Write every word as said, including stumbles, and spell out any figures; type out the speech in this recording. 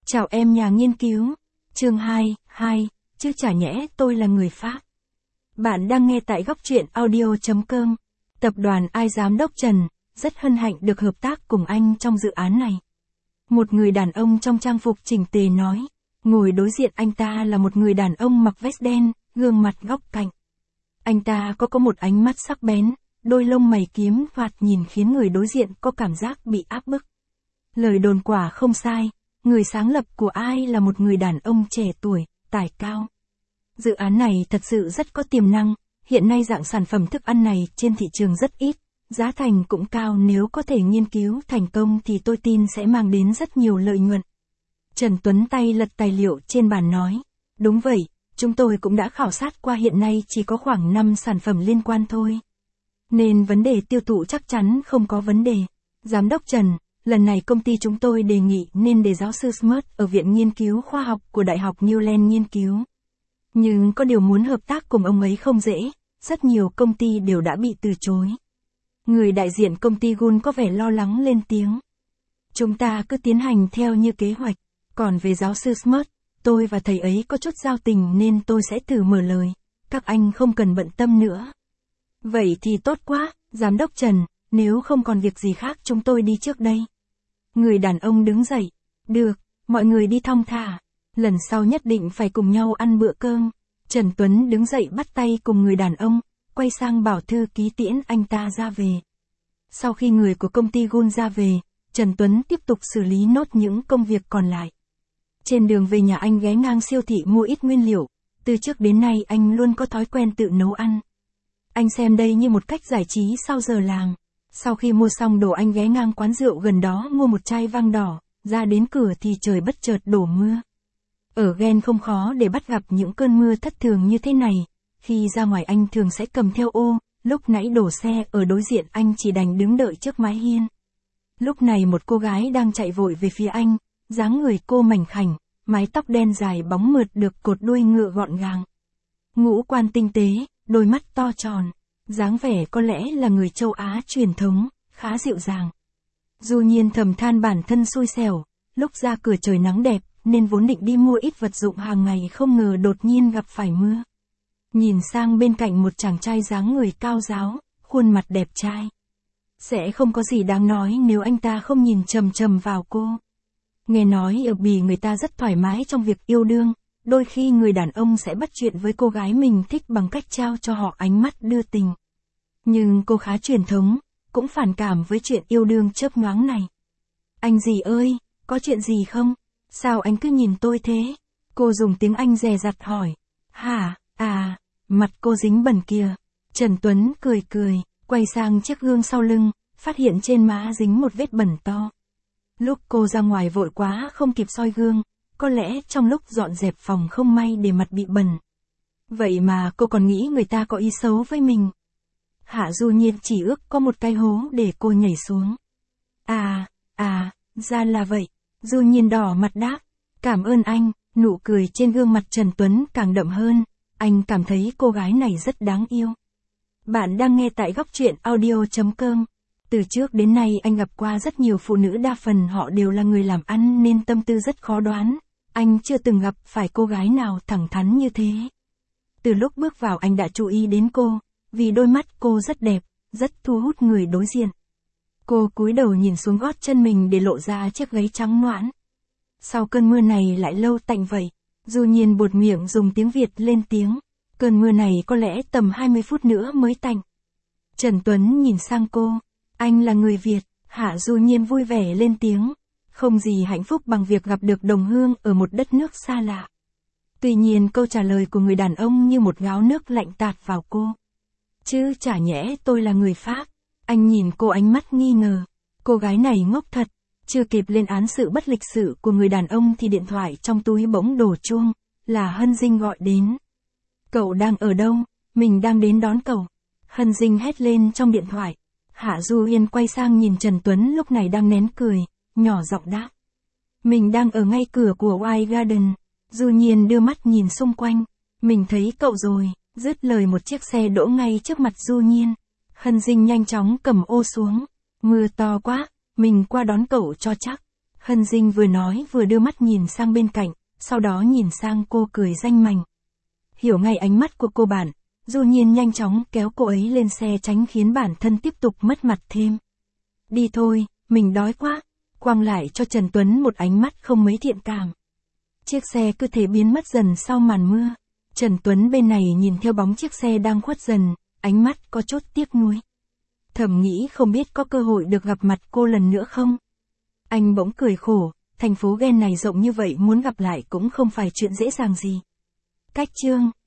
Chào em nhà nghiên cứu. Chương hai, hai, chứ chả nhẽ tôi là người Pháp. Bạn đang nghe tại góc truyện audio chấm com. Tập đoàn I Giám đốc Trần, rất hân hạnh được hợp tác cùng anh trong dự án này. Một người đàn ông trong trang phục chỉnh tề nói. Ngồi đối diện anh ta là một người đàn ông mặc vest đen, gương mặt góc cạnh. Anh ta có có một ánh mắt sắc bén, đôi lông mày kiếm thoạt nhìn khiến người đối diện có cảm giác bị áp bức. Lời đồn quả không sai, người sáng lập của ai là một người đàn ông trẻ tuổi, tài cao. Dự án này thật sự rất có tiềm năng, hiện nay dạng sản phẩm thức ăn này trên thị trường rất ít, giá thành cũng cao, nếu có thể nghiên cứu thành công thì tôi tin sẽ mang đến rất nhiều lợi nhuận. Trần Tuấn tay lật tài liệu trên bàn nói, đúng vậy, chúng tôi cũng đã khảo sát qua, hiện nay chỉ có khoảng năm sản phẩm liên quan thôi. Nên vấn đề tiêu thụ chắc chắn không có vấn đề. Giám đốc Trần, lần này công ty chúng tôi đề nghị nên để giáo sư Smart ở Viện Nghiên cứu Khoa học của Đại học Newland nghiên cứu. Nhưng có điều muốn hợp tác cùng ông ấy không dễ, rất nhiều công ty đều đã bị từ chối. Người đại diện công ty Gun có vẻ lo lắng lên tiếng. Chúng ta cứ tiến hành theo như kế hoạch, còn về giáo sư Smart, tôi và thầy ấy có chút giao tình nên tôi sẽ thử mở lời, các anh không cần bận tâm nữa. Vậy thì tốt quá, Giám đốc Trần, nếu không còn việc gì khác chúng tôi đi trước đây. Người đàn ông đứng dậy, được, mọi người đi thong thả, lần sau nhất định phải cùng nhau ăn bữa cơm. Trần Tuấn đứng dậy bắt tay cùng người đàn ông, quay sang bảo thư ký tiễn anh ta ra về. Sau khi người của công ty Gun ra về, Trần Tuấn tiếp tục xử lý nốt những công việc còn lại. Trên đường về nhà anh ghé ngang siêu thị mua ít nguyên liệu, từ trước đến nay anh luôn có thói quen tự nấu ăn. Anh xem đây như một cách giải trí sau giờ làm. Sau khi mua xong đồ anh ghé ngang quán rượu gần đó mua một chai vang đỏ, ra đến cửa thì trời bất chợt đổ mưa. Ở Gen không khó để bắt gặp những cơn mưa thất thường như thế này, khi ra ngoài anh thường sẽ cầm theo ô, lúc nãy đổ xe ở đối diện anh chỉ đành đứng đợi trước mái hiên. Lúc này một cô gái đang chạy vội về phía anh, dáng người cô mảnh khảnh, mái tóc đen dài bóng mượt được cột đuôi ngựa gọn gàng. Ngũ quan tinh tế, đôi mắt to tròn, dáng vẻ có lẽ là người châu Á truyền thống, khá dịu dàng. Du Nhiên thầm than bản thân xui xẻo, lúc ra cửa trời nắng đẹp, nên vốn định đi mua ít vật dụng hàng ngày không ngờ đột nhiên gặp phải mưa. Nhìn sang bên cạnh một chàng trai dáng người cao ráo, khuôn mặt đẹp trai. Sẽ không có gì đáng nói nếu anh ta không nhìn chầm chầm vào cô. Nghe nói ở Bỉ người ta rất thoải mái trong việc yêu đương, đôi khi người đàn ông sẽ bắt chuyện với cô gái mình thích bằng cách trao cho họ ánh mắt đưa tình. Nhưng cô khá truyền thống, cũng phản cảm với chuyện yêu đương chớp nhoáng này. Anh gì ơi, có chuyện gì không? Sao anh cứ nhìn tôi thế? Cô dùng tiếng Anh dè dặt hỏi. Hả, à, mặt cô dính bẩn kìa. Trần Tuấn cười cười, quay sang chiếc gương sau lưng, phát hiện trên má dính một vết bẩn to. Lúc cô ra ngoài vội quá không kịp soi gương, có lẽ trong lúc dọn dẹp phòng không may để mặt bị bẩn. Vậy mà cô còn nghĩ người ta có ý xấu với mình. Hạ Du Nhiên chỉ ước có một cái hố để cô nhảy xuống. À, à, ra là vậy. Du Nhiên đỏ mặt đáp. Cảm ơn anh, nụ cười trên gương mặt Trần Tuấn càng đậm hơn. Anh cảm thấy cô gái này rất đáng yêu. Bạn đang nghe tại góc truyện audio chấm com. Từ trước đến nay anh gặp qua rất nhiều phụ nữ, đa phần họ đều là người làm ăn nên tâm tư rất khó đoán. Anh chưa từng gặp phải cô gái nào thẳng thắn như thế. Từ lúc bước vào anh đã chú ý đến cô, vì đôi mắt cô rất đẹp, rất thu hút người đối diện. Cô cúi đầu nhìn xuống gót chân mình để lộ ra chiếc gáy trắng nõn. Sau cơn mưa này lại lâu tạnh vậy, Du Nhiên buột miệng dùng tiếng Việt lên tiếng. Cơn mưa này có lẽ tầm hai mươi phút nữa mới tạnh. Trần Tuấn nhìn sang cô. Anh là người Việt, Hạ Du Nhiên vui vẻ lên tiếng. Không gì hạnh phúc bằng việc gặp được đồng hương ở một đất nước xa lạ. Tuy nhiên câu trả lời của người đàn ông như một gáo nước lạnh tạt vào cô. Chứ chả nhẽ tôi là người Pháp. Anh nhìn cô ánh mắt nghi ngờ. Cô gái này ngốc thật. Chưa kịp lên án sự bất lịch sự của người đàn ông thì điện thoại trong túi bỗng đổ chuông. Là Hân Dinh gọi đến. Cậu đang ở đâu? Mình đang đến đón cậu. Hân Dinh hét lên trong điện thoại. Hạ Du Yên quay sang nhìn Trần Tuấn lúc này đang nén cười, nhỏ giọng đáp. Mình đang ở ngay cửa của White Garden. Du Nhiên đưa mắt nhìn xung quanh. Mình thấy cậu rồi. Dứt lời một chiếc xe đỗ ngay trước mặt Du Nhiên. Hân Dinh nhanh chóng cầm ô xuống. Mưa to quá, mình qua đón cậu cho chắc. Hân Dinh vừa nói vừa đưa mắt nhìn sang bên cạnh, sau đó nhìn sang cô cười danh mành. Hiểu ngay ánh mắt của cô bạn, Du Nhiên nhanh chóng kéo cô ấy lên xe tránh khiến bản thân tiếp tục mất mặt thêm. Đi thôi, mình đói quá, quăng lại cho Trần Tuấn một ánh mắt không mấy thiện cảm. Chiếc xe cứ thế biến mất dần sau màn mưa. Trần Tuấn bên này nhìn theo bóng chiếc xe đang khuất dần, ánh mắt có chút tiếc nuối. Thầm nghĩ không biết có cơ hội được gặp mặt cô lần nữa không? Anh bỗng cười khổ, thành phố ghen này rộng như vậy muốn gặp lại cũng không phải chuyện dễ dàng gì. Cách chương